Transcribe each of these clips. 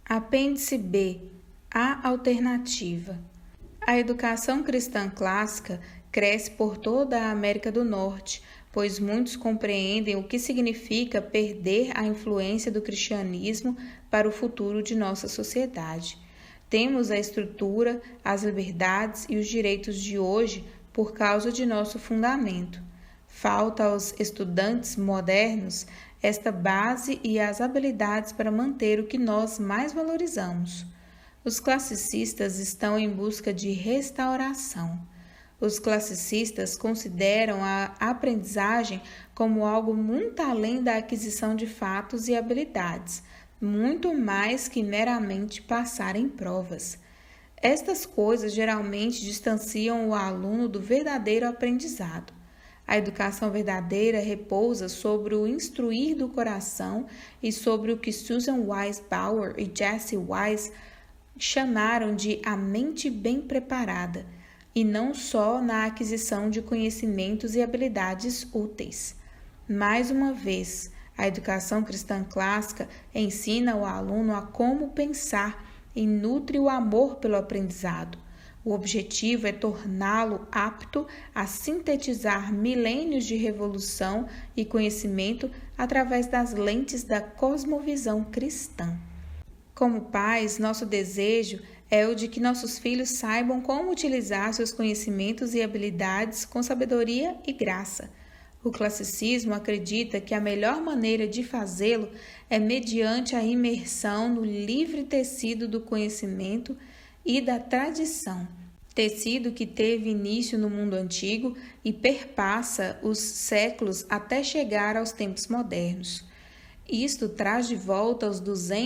Apêndice B. A alternativa. A educação cristã clássica cresce por toda a América do Norte, pois muitos compreendem o que significa perder a influência do cristianismo para o futuro de nossa sociedade. Temos a estrutura, as liberdades e os direitos de hoje por causa de nosso fundamento. Falta aos estudantes modernos esta base e as habilidades para manter o que nós mais valorizamos. Os classicistas estão em busca de restauração. Os classicistas consideram a aprendizagem como algo muito além da aquisição de fatos e habilidades, muito mais que meramente passar em provas. Estas coisas geralmente distanciam o aluno do verdadeiro aprendizado. A educação verdadeira repousa sobre o instruir do coração e sobre o que Susan Wise Bauer e Jesse Wise chamaram de a mente bem preparada, e não só na aquisição de conhecimentos e habilidades úteis. Mais uma vez, a educação cristã clássica ensina o aluno a como pensar e nutre o amor pelo aprendizado. O objetivo é torná-lo apto a sintetizar milênios de revolução e conhecimento através das lentes da cosmovisão cristã. Como pais, nosso desejo é o de que nossos filhos saibam como utilizar seus conhecimentos e habilidades com sabedoria e graça. O classicismo acredita que a melhor maneira de fazê-lo é mediante a imersão no livre tecido do conhecimento e da tradição, tecido que teve início no mundo antigo e perpassa os séculos até chegar aos tempos modernos. Isto traz de volta os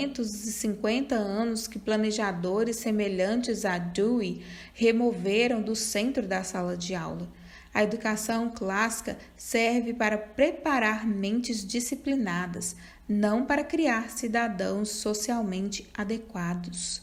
250 anos que planejadores semelhantes a Dewey removeram do centro da sala de aula. A educação clássica serve para preparar mentes disciplinadas, não para criar cidadãos socialmente adequados.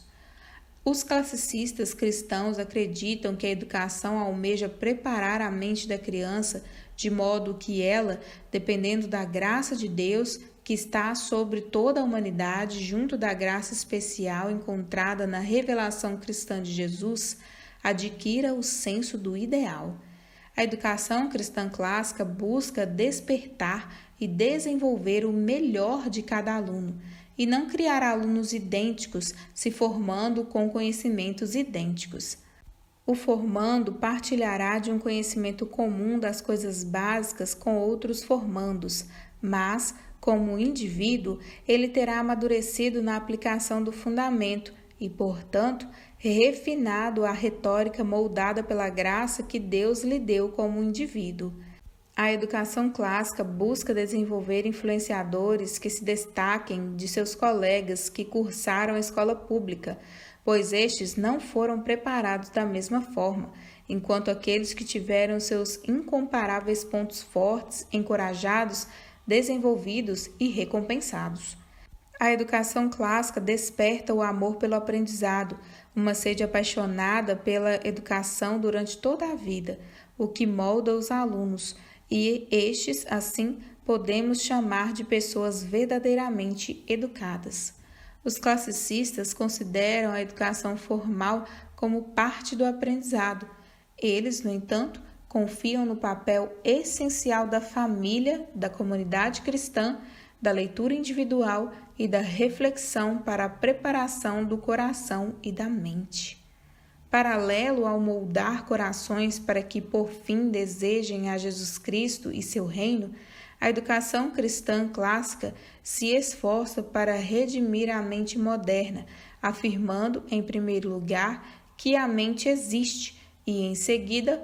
Os classicistas cristãos acreditam que a educação almeja preparar a mente da criança de modo que ela, dependendo da graça de Deus, que está sobre toda a humanidade, junto da graça especial encontrada na revelação cristã de Jesus, adquira o senso do ideal. A educação cristã clássica busca despertar e desenvolver o melhor de cada aluno, e não criar alunos idênticos se formando com conhecimentos idênticos. O formando partilhará de um conhecimento comum das coisas básicas com outros formandos, mas, como indivíduo, ele terá amadurecido na aplicação do fundamento e, portanto, refinado a retórica moldada pela graça que Deus lhe deu como indivíduo. A educação clássica busca desenvolver influenciadores que se destaquem de seus colegas que cursaram a escola pública, pois estes não foram preparados da mesma forma, enquanto aqueles que tiveram seus incomparáveis pontos fortes, encorajados, desenvolvidos e recompensados. A educação clássica desperta o amor pelo aprendizado, uma sede apaixonada pela educação durante toda a vida, o que molda os alunos, e estes, assim, podemos chamar de pessoas verdadeiramente educadas. Os classicistas consideram a educação formal como parte do aprendizado. Eles, no entanto, confiam no papel essencial da família, da comunidade cristã, da leitura individual e da reflexão para a preparação do coração e da mente. Paralelo ao moldar corações para que, por fim, desejem a Jesus Cristo e seu reino, a educação cristã clássica se esforça para redimir a mente moderna, afirmando, em primeiro lugar, que a mente existe e, em seguida,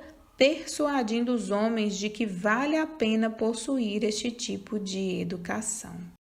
persuadindo os homens de que vale a pena possuir este tipo de educação.